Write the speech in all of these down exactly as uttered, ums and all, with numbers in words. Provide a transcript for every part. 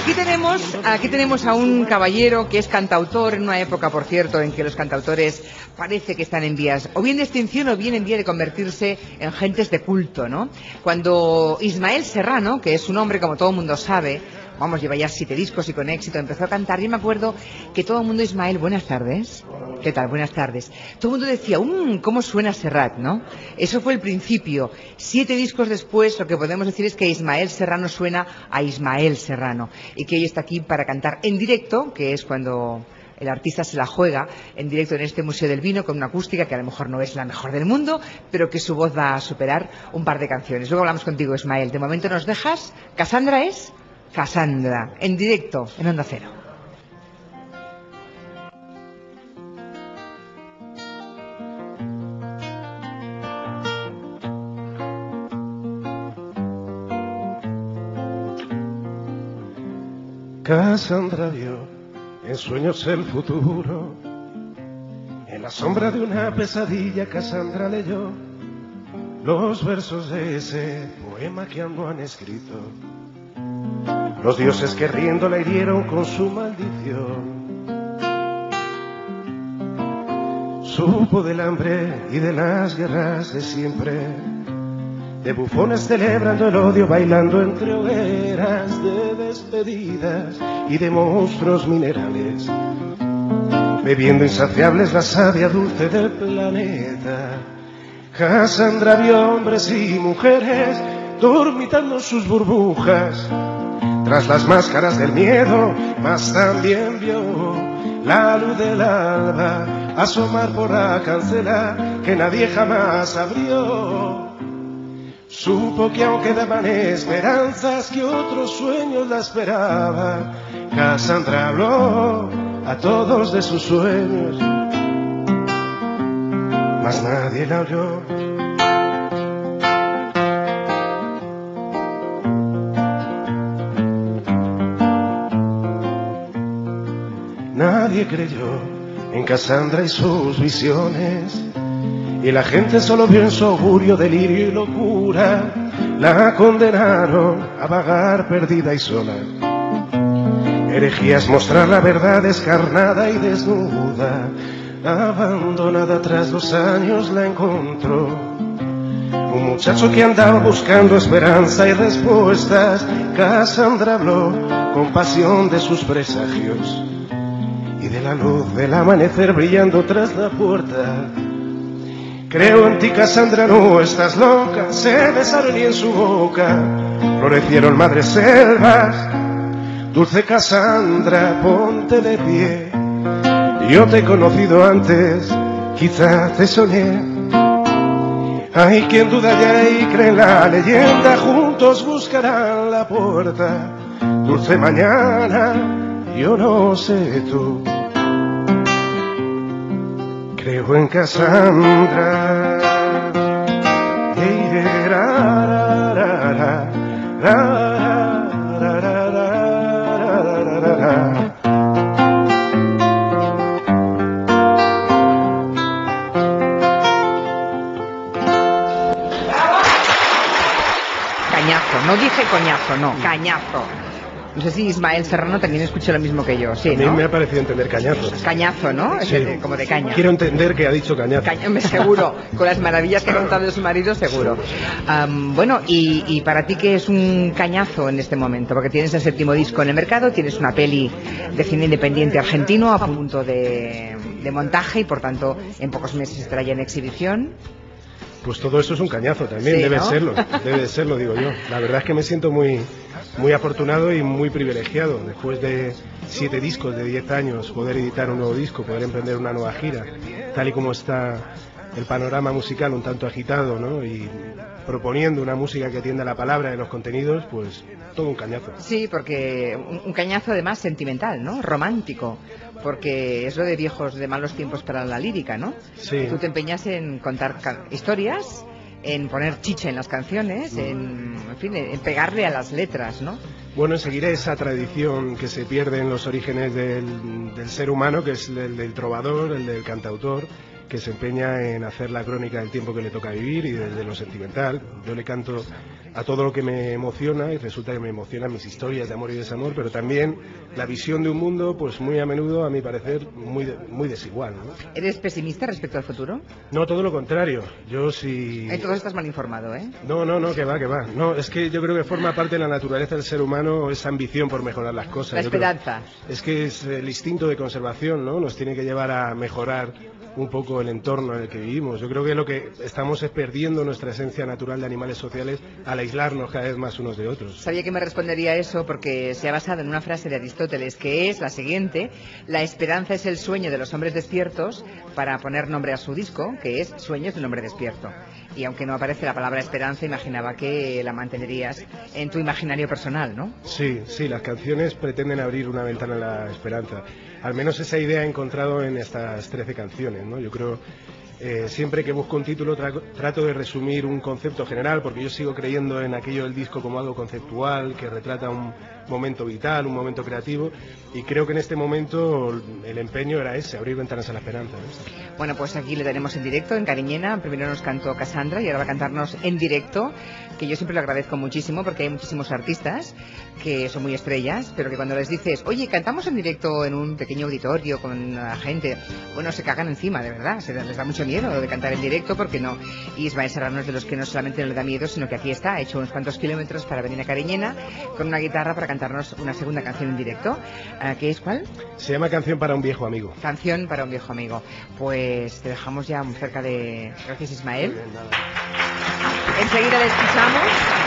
Aquí tenemos, aquí tenemos a un caballero que es cantautor en una época, por cierto, en que los cantautores parece que están en vías o bien de extinción o bien en vía de convertirse en gentes de culto, ¿no? Cuando Ismael Serrano, que es un hombre como todo el mundo sabe, vamos, lleva ya siete discos y con éxito, empezó a cantar. Yo me acuerdo que todo el mundo, Ismael, buenas tardes. ¿Qué tal? Buenas tardes. Todo el mundo decía, mmm, ¿cómo suena Serrat, no? Eso fue el principio. Siete discos después, lo que podemos decir es que Ismael Serrano suena a Ismael Serrano y que hoy está aquí para cantar en directo, que es cuando el artista se la juega en directo en este Museo del Vino con una acústica que a lo mejor no es la mejor del mundo, pero que su voz va a superar un par de canciones. Luego hablamos contigo, Ismael. De momento nos dejas. ¿Cassandra es? Cassandra, en directo, en Onda Cero. Cassandra vio en sueños el futuro, en la sombra de una pesadilla Cassandra leyó los versos de ese poema que aún no han escrito. Los dioses que riendo la hirieron con su maldición. Supo del hambre y de las guerras de siempre, de bufones celebrando el odio, bailando entre hogueras, de despedidas y de monstruos minerales, bebiendo insaciables la savia dulce del planeta. Cassandra vio hombres y mujeres dormitando sus burbujas tras las máscaras del miedo, mas también vio la luz del alba asomar por la cancela que nadie jamás abrió. Supo que aún quedaban esperanzas, que otros sueños la esperaban. Cassandra habló a todos de sus sueños, mas nadie la oyó. Nadie creyó en Cassandra y sus visiones, y la gente solo vio en su augurio delirio y locura. La condenaron a vagar perdida y sola. Herejía es mostrar la verdad descarnada y desnuda. Abandonada tras los años la encontró un muchacho que andaba buscando esperanza y respuestas. Cassandra habló con pasión de sus presagios y de la luz del amanecer brillando tras la puerta. Creo en ti, Cassandra, no estás loca. Se besaron y en su boca florecieron madres selvas. Dulce Cassandra, ponte de pie. Yo te he conocido antes, quizá te soñé. Hay quien duda ya y cree en la leyenda. Juntos buscarán la puerta. Dulce mañana, yo no sé tú. Creo en Cassandra. Cañazo, no dije coñazo, no, cañazo. No sé si Ismael Serrano también escuchó lo mismo que yo, sí, ¿no? A mí me ha parecido entender cañazo. Cañazo, ¿no? Sí. Es de, como de caña. Quiero entender que ha dicho cañazo. Caña, seguro, con las maravillas que ha contado de su marido, seguro. Um, bueno, y, y para ti, ¿qué es un cañazo en este momento? Porque tienes el séptimo disco en el mercado, tienes una peli de cine independiente argentino a punto de, de montaje y, por tanto, en pocos meses estará ya en exhibición. Pues todo eso es un cañazo también, sí, debe ¿no? serlo, debe serlo, digo yo. La verdad es que me siento muy, muy afortunado y muy privilegiado. Después de siete discos de diez años, poder editar un nuevo disco, poder emprender una nueva gira, tal y como está el panorama musical un tanto agitado, ¿no? Y proponiendo una música que atienda a la palabra y los contenidos, pues todo un cañazo. Sí, porque un, un cañazo además sentimental, ¿no? Romántico, porque es lo de viejos de malos tiempos para la lírica, ¿no? Sí. Tú te empeñas en contar historias, en poner chicha en las canciones, en, en fin, en pegarle a las letras, ¿no? Bueno, seguiré esa tradición que se pierde en los orígenes del, del ser humano, que es el del trovador, el del cantautor, que se empeña en hacer la crónica del tiempo que le toca vivir y desde lo sentimental. Yo le canto a todo lo que me emociona y resulta que me emocionan mis historias de amor y desamor, pero también la visión de un mundo, pues muy a menudo, a mi parecer, muy de, muy desigual, ¿no? ¿Eres pesimista respecto al futuro? No, todo lo contrario. Yo sí... En todo estás mal informado, ¿eh? No, no, no, que va, que va. No, es que yo creo que forma parte de la naturaleza del ser humano esa ambición por mejorar las cosas. La Yo esperanza. creo, es que es el instinto de conservación, ¿no? Nos tiene que llevar a mejorar un poco el entorno en el que vivimos. Yo creo que lo que estamos es perdiendo nuestra esencia natural de animales sociales al aislarnos cada vez más unos de otros. Sabía que me respondería eso porque se ha basado en una frase de Aristóteles que es la siguiente: la esperanza es el sueño de los hombres despiertos, para poner nombre a su disco, que es Sueños del hombre despierto. Y aunque no aparece la palabra esperanza, imaginaba que la mantendrías en tu imaginario personal, ¿no? Sí, sí, las canciones pretenden abrir una ventana a la esperanza. Al menos esa idea he encontrado en estas trece canciones, ¿no? Yo creo, eh, siempre que busco un título tra trato de resumir un concepto general, porque yo sigo creyendo en aquello del disco como algo conceptual, que retrata un momento vital, un momento creativo, y creo que en este momento el empeño era ese, abrir ventanas a la esperanza, ¿no? Bueno, pues aquí le tenemos en directo, en Cariñena. Primero nos cantó Cassandra y ahora va a cantarnos en directo, que yo siempre lo agradezco muchísimo porque hay muchísimos artistas que son muy estrellas, pero que cuando les dices, oye, cantamos en directo en un pequeño auditorio con la gente, bueno, se cagan encima, de verdad, se les da mucho miedo de cantar en directo, porque no. Y Ismael Serrano es de los que no solamente no le da miedo, sino que aquí está, ha hecho unos cuantos kilómetros para venir a Cariñena con una guitarra para cantarnos una segunda canción en directo. ¿Qué es cuál? Se llama Canción para un viejo amigo. Canción para un viejo amigo. Pues te dejamos ya muy cerca de... Gracias, Ismael. Muy bien, nada. Enseguida le escuchamos.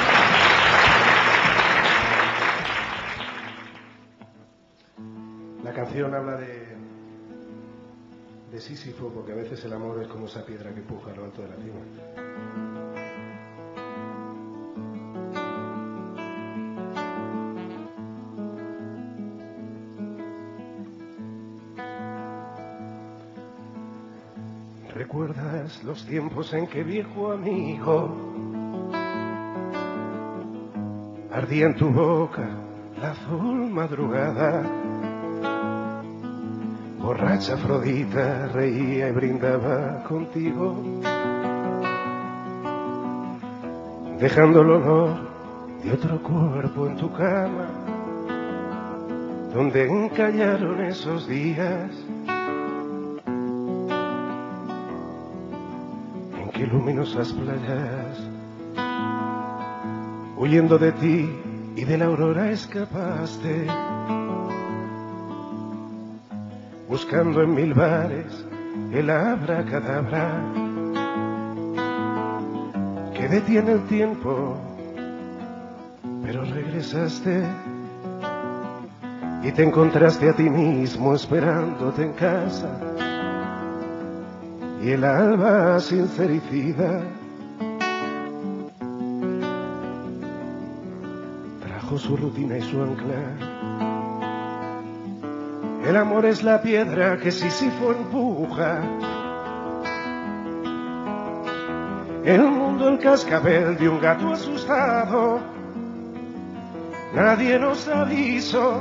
La canción habla de, de Sísifo, porque a veces el amor es como esa piedra que empuja a lo alto de la cima. ¿Recuerdas los tiempos en que, viejo amigo, ardía en tu boca la azul madrugada? Borracha Afrodita reía y brindaba contigo, dejando el olor de otro cuerpo en tu cama, donde encallaron esos días en que luminosas playas, huyendo de ti y de la aurora, escapaste, buscando en mil bares el abracadabra que detiene el tiempo, pero regresaste y te encontraste a ti mismo esperándote en casa, y el alba sincericida trajo su rutina y su ancla. El amor es la piedra que Sísifo empuja, el mundo el cascabel de un gato asustado. Nadie nos avisó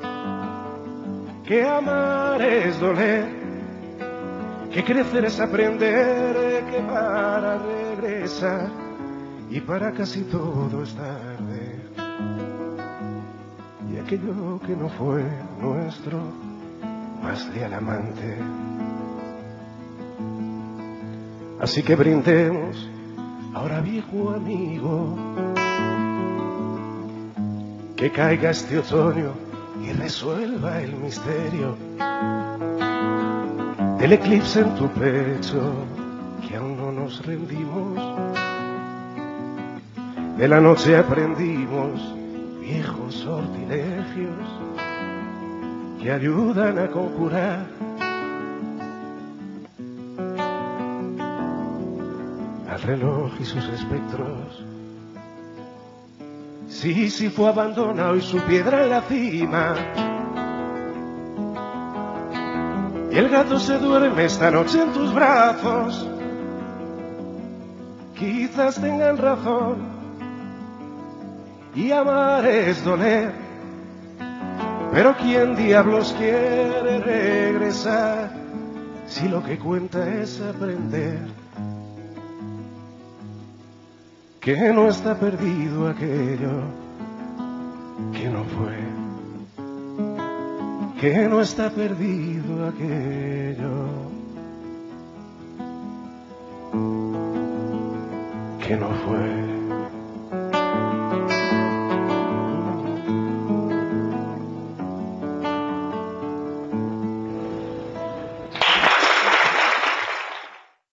que amar es doler, que crecer es aprender, que para regresar y para casi todo es tarde. Y aquello que no fue nuestro, más leal amante. Así que brindemos ahora, viejo amigo, que caiga este otoño y resuelva el misterio del eclipse en tu pecho, que aún no nos rendimos. De la noche aprendimos viejos sortilegios que ayudan a conjurar al reloj y sus espectros. Sísifo abandona hoy su piedra en la cima, y el gato se duerme esta noche en tus brazos. Quizás tengan razón, y amar es doler, pero ¿quién diablos quiere regresar si lo que cuenta es aprender que no está perdido aquello que no fue, que no está perdido aquello que no fue.